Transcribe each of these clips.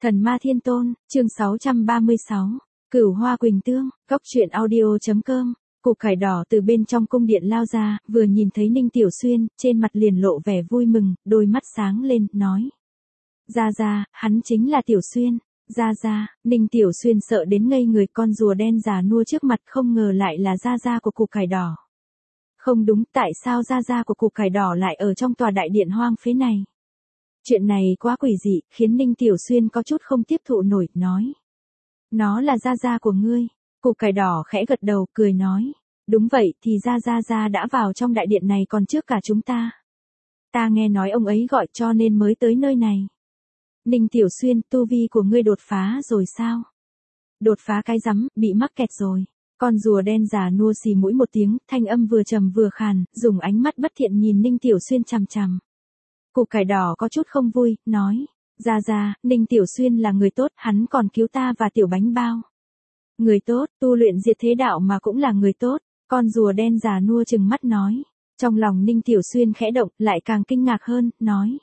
Thần Ma Thiên Tôn, chương 636, Cửu Hoa Quỳnh Tương, Cốc truyện audio.com. Cục cải đỏ từ bên trong cung điện lao ra, vừa nhìn thấy Ninh Tiểu Xuyên, trên mặt liền lộ vẻ vui mừng, đôi mắt sáng lên, nói. Ra, hắn chính là Tiểu Xuyên. Ra, Ninh Tiểu Xuyên sợ đến ngây người, con rùa đen già nua trước mặt không ngờ lại là Ra của cục cải đỏ. Không đúng, tại sao Ra của cục cải đỏ lại ở trong tòa đại điện hoang phế này? Chuyện này quá quỷ dị, khiến Ninh Tiểu Xuyên có chút không tiếp thụ nổi, nói. Nó là Ra của ngươi. Cục cải đỏ khẽ gật đầu, cười nói. Đúng vậy, thì Ra đã vào trong đại điện này còn trước cả chúng ta. Ta nghe nói ông ấy gọi cho nên mới tới nơi này. Ninh Tiểu Xuyên, tu vi của ngươi đột phá rồi sao? Đột phá cái rắm, bị mắc kẹt rồi. Con rùa đen già nua xì mũi một tiếng, thanh âm vừa trầm vừa khàn, dùng ánh mắt bất thiện nhìn Ninh Tiểu Xuyên chằm chằm. Cục cải đỏ có chút không vui, nói. Ra, Ninh Tiểu Xuyên là người tốt, hắn còn cứu ta và Tiểu Bánh Bao. Người tốt, tu luyện diệt thế đạo mà cũng là người tốt. Con rùa đen già nua trừng mắt nói. Trong lòng Ninh Tiểu Xuyên khẽ động, lại càng kinh ngạc hơn, nói.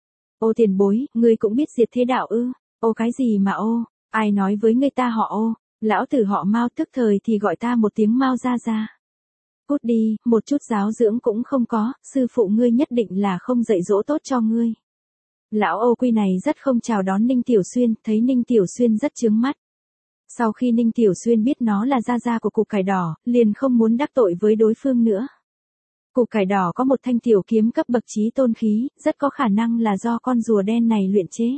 Ô tiền bối, ngươi cũng biết diệt thế đạo ư? Ô cái gì mà ô? Ai nói với người ta họ ô? Lão tử họ Mao, tức thời thì gọi ta một tiếng Mao ra. Cút đi, một chút giáo dưỡng cũng không có, sư phụ ngươi nhất định là không dạy dỗ tốt cho ngươi. Lão Ô Quy này rất không chào đón Ninh Tiểu Xuyên, thấy Ninh Tiểu Xuyên rất chướng mắt. Sau khi Ninh Tiểu Xuyên biết nó là Ra của cục cải đỏ, liền không muốn đắc tội với đối phương nữa. Cục cải đỏ có một thanh tiểu kiếm cấp bậc chí tôn khí, rất có khả năng là do con rùa đen này luyện chế.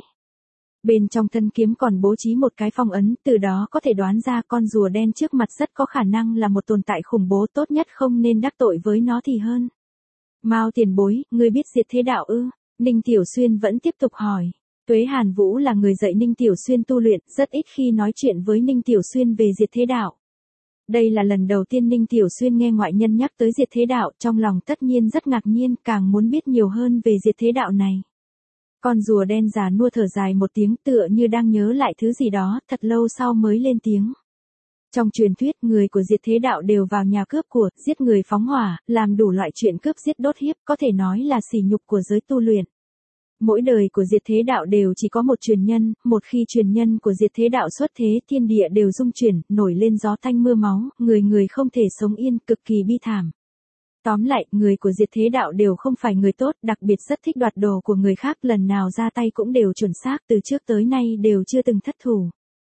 Bên trong thân kiếm còn bố trí một cái phong ấn, từ đó có thể đoán ra con rùa đen trước mặt rất có khả năng là một tồn tại khủng bố, tốt nhất không nên đắc tội với nó thì hơn. Mao tiền bối, ngươi biết diệt thế đạo ư? Ninh Tiểu Xuyên vẫn tiếp tục hỏi. Tuế Hàn Vũ là người dạy Ninh Tiểu Xuyên tu luyện, rất ít khi nói chuyện với Ninh Tiểu Xuyên về diệt thế đạo. Đây là lần đầu tiên Ninh Tiểu Xuyên nghe ngoại nhân nhắc tới diệt thế đạo, trong lòng tất nhiên rất ngạc nhiên, càng muốn biết nhiều hơn về diệt thế đạo này. Con rùa đen già nua thở dài một tiếng, tựa như đang nhớ lại thứ gì đó, thật lâu sau mới lên tiếng. Trong truyền thuyết, người của diệt thế đạo đều vào nhà cướp của, giết người phóng hỏa, làm đủ loại chuyện cướp giết đốt hiếp, có thể nói là sỉ nhục của giới tu luyện. Mỗi đời của diệt thế đạo đều chỉ có một truyền nhân, một khi truyền nhân của diệt thế đạo xuất thế, thiên địa đều rung chuyển, nổi lên gió tanh mưa máu, người không thể sống yên, cực kỳ bi thảm. Tóm lại, người của diệt thế đạo đều không phải người tốt, đặc biệt rất thích đoạt đồ của người khác, lần nào ra tay cũng đều chuẩn xác, từ trước tới nay đều chưa từng thất thủ.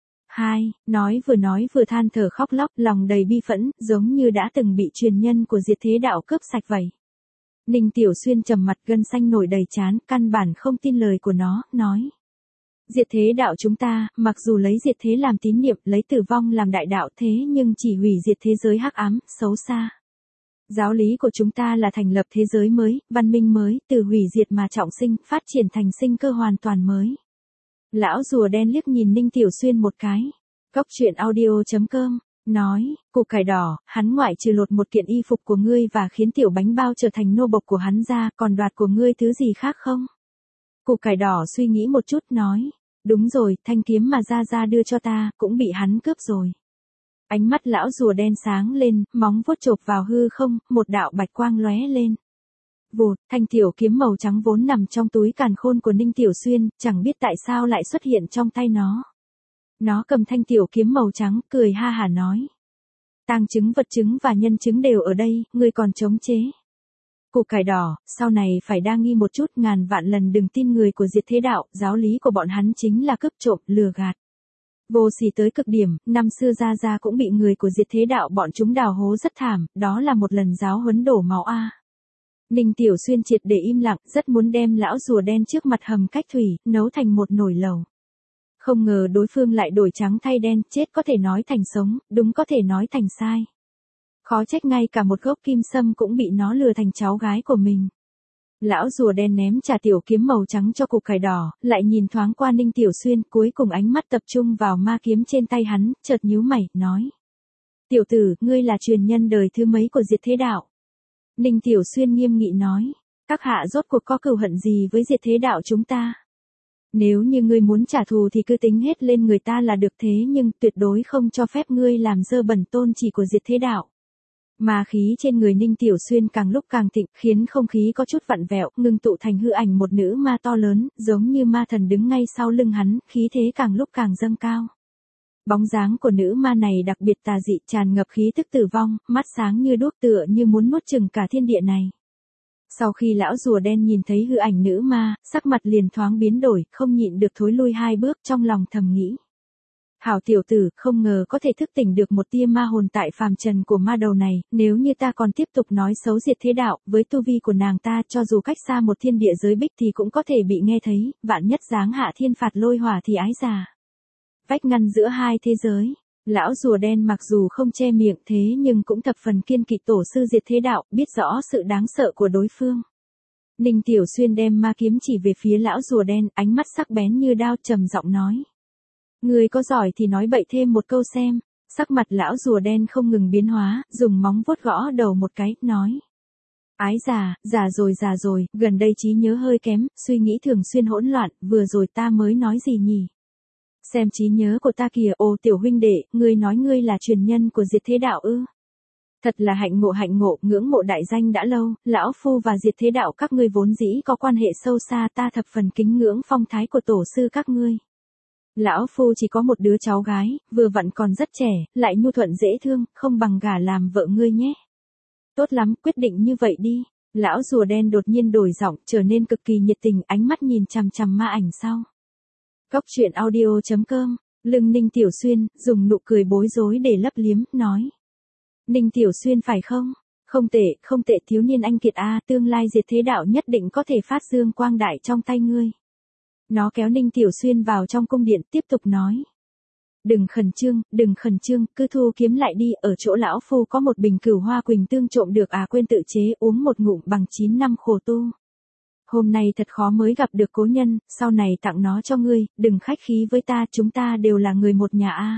Nói vừa than thở khóc lóc, lòng đầy bi phẫn, giống như đã từng bị truyền nhân của diệt thế đạo cướp sạch vậy. Ninh Tiểu Xuyên trầm mặt, gân xanh nổi đầy trán, căn bản không tin lời của nó, nói. Diệt thế đạo chúng ta, mặc dù lấy diệt thế làm tín niệm, lấy tử vong làm đại đạo, thế nhưng chỉ hủy diệt thế giới hắc ám, xấu xa. Giáo lý của chúng ta là thành lập thế giới mới, văn minh mới, từ hủy diệt mà trọng sinh, phát triển thành sinh cơ hoàn toàn mới. Lão rùa đen liếc nhìn Ninh Tiểu Xuyên một cái. Cốc truyện audio.com, nói, cục cải đỏ, hắn ngoại trừ lột một kiện y phục của ngươi và khiến Tiểu Bánh Bao trở thành nô bộc của hắn ra, còn đoạt của ngươi thứ gì khác không? Cục cải đỏ suy nghĩ một chút, nói, đúng rồi, thanh kiếm mà Ra đưa cho ta, cũng bị hắn cướp rồi. Ánh mắt lão rùa đen sáng lên, móng vuốt chộp vào hư không, một đạo bạch quang lóe lên. Vụt, thanh tiểu kiếm màu trắng vốn nằm trong túi càn khôn của Ninh Tiểu Xuyên, chẳng biết tại sao lại xuất hiện trong tay nó. Nó cầm thanh tiểu kiếm màu trắng, cười ha hả nói. Tang chứng, vật chứng và nhân chứng đều ở đây, ngươi còn chống chế. Cục cải đỏ, sau này phải đa nghi một chút, ngàn vạn lần đừng tin người của diệt thế đạo, giáo lý của bọn hắn chính là cướp trộm, lừa gạt. Vô sỉ tới cực điểm, năm xưa Ra cũng bị người của diệt thế đạo bọn chúng đào hố rất thảm, đó là một lần giáo huấn đổ máu a. Ninh Tiểu Xuyên triệt để im lặng, rất muốn đem lão rùa đen trước mặt hầm cách thủy, nấu thành một nồi lẩu. Không ngờ đối phương lại đổi trắng thay đen, chết có thể nói thành sống, đúng có thể nói thành sai. Khó trách ngay cả một gốc kim sâm cũng bị nó lừa thành cháu gái của mình. Lão rùa đen ném trà tiểu kiếm màu trắng cho cục cải đỏ, lại nhìn thoáng qua Ninh Tiểu Xuyên, cuối cùng ánh mắt tập trung vào ma kiếm trên tay hắn, chợt nhíu mày, nói. Tiểu tử, ngươi là truyền nhân đời thứ mấy của diệt thế đạo? Ninh Tiểu Xuyên nghiêm nghị nói. Các hạ rốt cuộc có cừu hận gì với diệt thế đạo chúng ta? Nếu như ngươi muốn trả thù thì cứ tính hết lên người ta là được, thế nhưng tuyệt đối không cho phép ngươi làm dơ bẩn tôn chỉ của diệt thế đạo. Mà khí trên người Ninh Tiểu Xuyên càng lúc càng thịnh, khiến không khí có chút vặn vẹo, ngưng tụ thành hư ảnh một nữ ma to lớn, giống như ma thần đứng ngay sau lưng hắn, khí thế càng lúc càng dâng cao. Bóng dáng của nữ ma này đặc biệt tà dị, tràn ngập khí tức tử vong, mắt sáng như đuốc tựa như muốn nuốt chửng cả thiên địa này. Sau khi lão rùa đen nhìn thấy hư ảnh nữ ma, sắc mặt liền thoáng biến đổi, không nhịn được thối lui 2 bước, trong lòng thầm nghĩ. Hảo tiểu tử, không ngờ có thể thức tỉnh được một tia ma hồn tại phàm trần của ma đầu này, nếu như ta còn tiếp tục nói xấu diệt thế đạo, với tu vi của nàng ta cho dù cách xa một thiên địa giới bích thì cũng có thể bị nghe thấy, vạn nhất giáng hạ thiên phạt lôi hỏa thì ái già. Vách ngăn giữa 2 thế giới, lão rùa đen mặc dù không che miệng thế nhưng cũng thập phần kiên kỵ tổ sư diệt thế đạo, biết rõ sự đáng sợ của đối phương. Ninh Tiểu Xuyên đem ma kiếm chỉ về phía lão rùa đen, ánh mắt sắc bén như đao, trầm giọng nói. Người có giỏi thì nói bậy thêm một câu xem. Sắc mặt lão rùa đen không ngừng biến hóa, dùng móng vuốt gõ đầu một cái, nói. Ái già rồi, gần đây trí nhớ hơi kém, suy nghĩ thường xuyên hỗn loạn, vừa rồi ta mới nói gì nhỉ? Xem trí nhớ của ta kìa, ô tiểu huynh đệ, ngươi nói ngươi là truyền nhân của diệt thế đạo ư? Thật là hạnh ngộ, ngưỡng mộ đại danh đã lâu, lão phu và diệt thế đạo các ngươi vốn dĩ có quan hệ sâu xa, ta thập phần kính ngưỡng phong thái của tổ sư các ngươi. Lão phu chỉ có một đứa cháu gái, vừa vặn còn rất trẻ, lại nhu thuận dễ thương, không bằng gả làm vợ ngươi nhé. Tốt lắm, quyết định như vậy đi. Lão rùa đen đột nhiên đổi giọng, trở nên cực kỳ nhiệt tình, ánh mắt nhìn chằm chằm ma ảnh sau. Góc truyện audio.com, lưng Ninh Tiểu Xuyên, dùng nụ cười bối rối để lấp liếm, nói. Ninh Tiểu Xuyên phải không? Không tệ thiếu niên anh kiệt a, tương lai diệt thế đạo nhất định có thể phát dương quang đại trong tay ngươi. Nó kéo Ninh Tiểu Xuyên vào trong cung điện, tiếp tục nói. Đừng khẩn trương, cứ thu kiếm lại đi, ở chỗ lão phu có một bình cửu hoa quỳnh tương trộm được quên tự chế, uống một ngụm bằng 9 năm khổ tu. Hôm nay thật khó mới gặp được cố nhân, sau này tặng nó cho ngươi, đừng khách khí với ta, chúng ta đều là người một nhà a.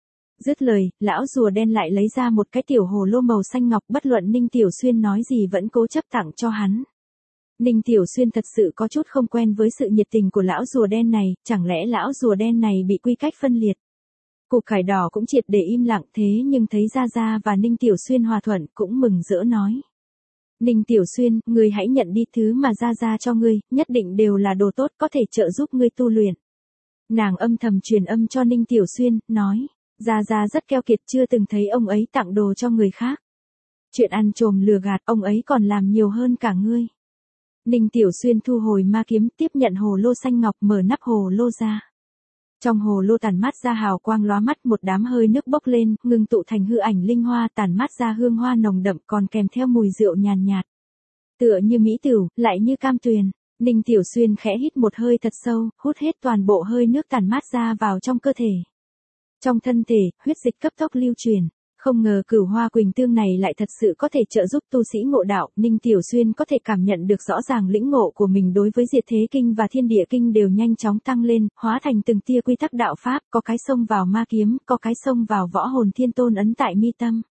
Dứt lời, lão rùa đen lại lấy ra một cái tiểu hồ lô màu xanh ngọc, bất luận Ninh Tiểu Xuyên nói gì vẫn cố chấp tặng cho hắn. Ninh Tiểu Xuyên thật sự có chút không quen với sự nhiệt tình của lão rùa đen này, chẳng lẽ lão rùa đen này bị quy cách phân liệt. Cục cải đỏ cũng triệt để im lặng, thế nhưng thấy Gia Gia và Ninh Tiểu Xuyên hòa thuận, cũng mừng rỡ nói. Ninh Tiểu Xuyên, ngươi hãy nhận đi, thứ mà Gia Gia cho ngươi, nhất định đều là đồ tốt, có thể trợ giúp ngươi tu luyện. Nàng âm thầm truyền âm cho Ninh Tiểu Xuyên, nói. Gia Gia rất keo kiệt, chưa từng thấy ông ấy tặng đồ cho người khác. Chuyện ăn trộm lừa gạt, ông ấy còn làm nhiều hơn cả ngươi. Ninh Tiểu Xuyên thu hồi ma kiếm, tiếp nhận hồ lô xanh ngọc, mở nắp hồ lô ra. Trong hồ lô tản mát ra hào quang lóa mắt, một đám hơi nước bốc lên, ngưng tụ thành hư ảnh linh hoa, tản mát ra hương hoa nồng đậm, còn kèm theo mùi rượu nhàn nhạt. Tựa như mỹ tửu, lại như cam tuyền. Ninh Tiểu Xuyên khẽ hít một hơi thật sâu, hút hết toàn bộ hơi nước tản mát ra vào trong cơ thể. Trong thân thể, huyết dịch cấp tốc lưu truyền. Không ngờ cửu hoa quỳnh tương này lại thật sự có thể trợ giúp tu sĩ ngộ đạo, Ninh Tiểu Xuyên có thể cảm nhận được rõ ràng lĩnh ngộ của mình đối với diệt thế kinh và thiên địa kinh đều nhanh chóng tăng lên, hóa thành từng tia quy tắc đạo pháp, có cái xông vào ma kiếm, có cái xông vào võ hồn thiên tôn ấn tại mi tâm.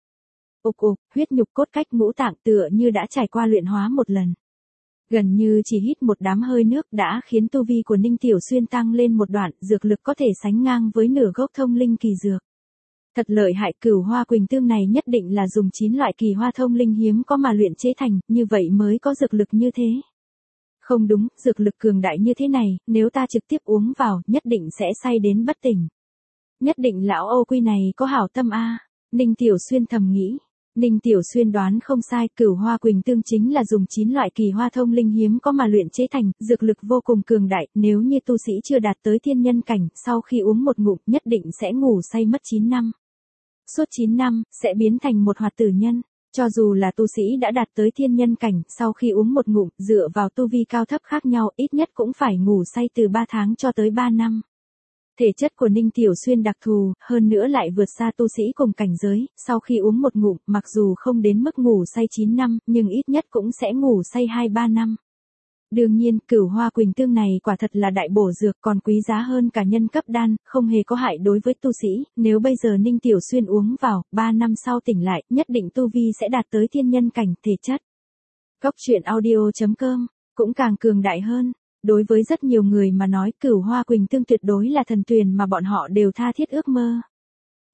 Huyết nhục cốt cách ngũ tạng tựa như đã trải qua luyện hóa một lần. Gần như chỉ hít một đám hơi nước đã khiến tu vi của Ninh Tiểu Xuyên tăng lên một đoạn, dược lực có thể sánh ngang với nửa gốc thông linh kỳ dược. Thật lợi hại, cửu hoa quỳnh tương này nhất định là dùng 9 loại kỳ hoa thông linh hiếm có mà luyện chế thành, như vậy mới có dược lực như thế. Không đúng, dược lực cường đại như thế này, nếu ta trực tiếp uống vào, nhất định sẽ say đến bất tỉnh. Nhất định lão Âu Quy này có hảo tâm a. Ninh Tiểu Xuyên thầm nghĩ. Ninh Tiểu Xuyên đoán không sai, cửu hoa quỳnh tương chính là dùng 9 loại kỳ hoa thông linh hiếm có mà luyện chế thành, dược lực vô cùng cường đại, nếu như tu sĩ chưa đạt tới thiên nhân cảnh, sau khi uống một ngụm, nhất định sẽ ngủ say mất 9 năm. Suốt 9 năm, sẽ biến thành một hoạt tử nhân. Cho dù là tu sĩ đã đạt tới thiên nhân cảnh, sau khi uống một ngụm, dựa vào tu vi cao thấp khác nhau, ít nhất cũng phải ngủ say từ 3 tháng cho tới 3 năm. Thể chất của Ninh Tiểu Xuyên đặc thù, hơn nữa lại vượt xa tu sĩ cùng cảnh giới, sau khi uống một ngụm, mặc dù không đến mức ngủ say 9 năm, nhưng ít nhất cũng sẽ ngủ say 2-3 năm. Đương nhiên, cửu hoa quỳnh tương này quả thật là đại bổ dược, còn quý giá hơn cả nhân cấp đan, không hề có hại đối với tu sĩ, nếu bây giờ Ninh Tiểu Xuyên uống vào, 3 năm sau tỉnh lại, nhất định tu vi sẽ đạt tới thiên nhân cảnh, thể chất. Góc truyện audio.com, cũng càng cường đại hơn. Đối với rất nhiều người mà nói, cửu hoa quỳnh tương tuyệt đối là thần tuyền mà bọn họ đều tha thiết ước mơ.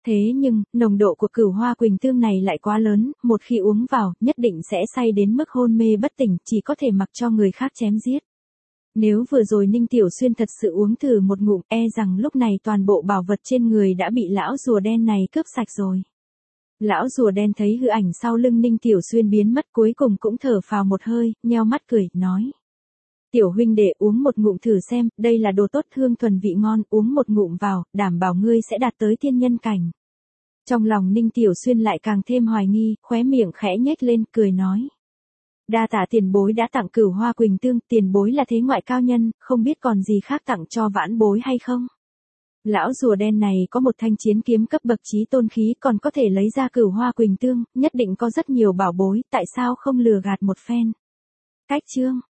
Thế nhưng, nồng độ của cửu hoa quỳnh tương này lại quá lớn, một khi uống vào, nhất định sẽ say đến mức hôn mê bất tỉnh, chỉ có thể mặc cho người khác chém giết. Nếu vừa rồi Ninh Tiểu Xuyên thật sự uống thử một ngụm, e rằng lúc này toàn bộ bảo vật trên người đã bị lão rùa đen này cướp sạch rồi. Lão rùa đen thấy hư ảnh sau lưng Ninh Tiểu Xuyên biến mất, cuối cùng cũng thở phào một hơi, nheo mắt cười, nói. Tiểu huynh đệ, uống một ngụm thử xem, đây là đồ tốt, hương thuần vị ngon, uống một ngụm vào, đảm bảo ngươi sẽ đạt tới thiên nhân cảnh. Trong lòng Ninh Tiểu Xuyên lại càng thêm hoài nghi, khóe miệng khẽ nhếch lên, cười nói. Đa tạ tiền bối đã tặng cửu hoa quỳnh tương, tiền bối là thế ngoại cao nhân, không biết còn gì khác tặng cho vãn bối hay không? Lão rùa đen này có một thanh chiến kiếm cấp bậc chí tôn khí, còn có thể lấy ra cửu hoa quỳnh tương, nhất định có rất nhiều bảo bối, tại sao không lừa gạt một phen? Cách chương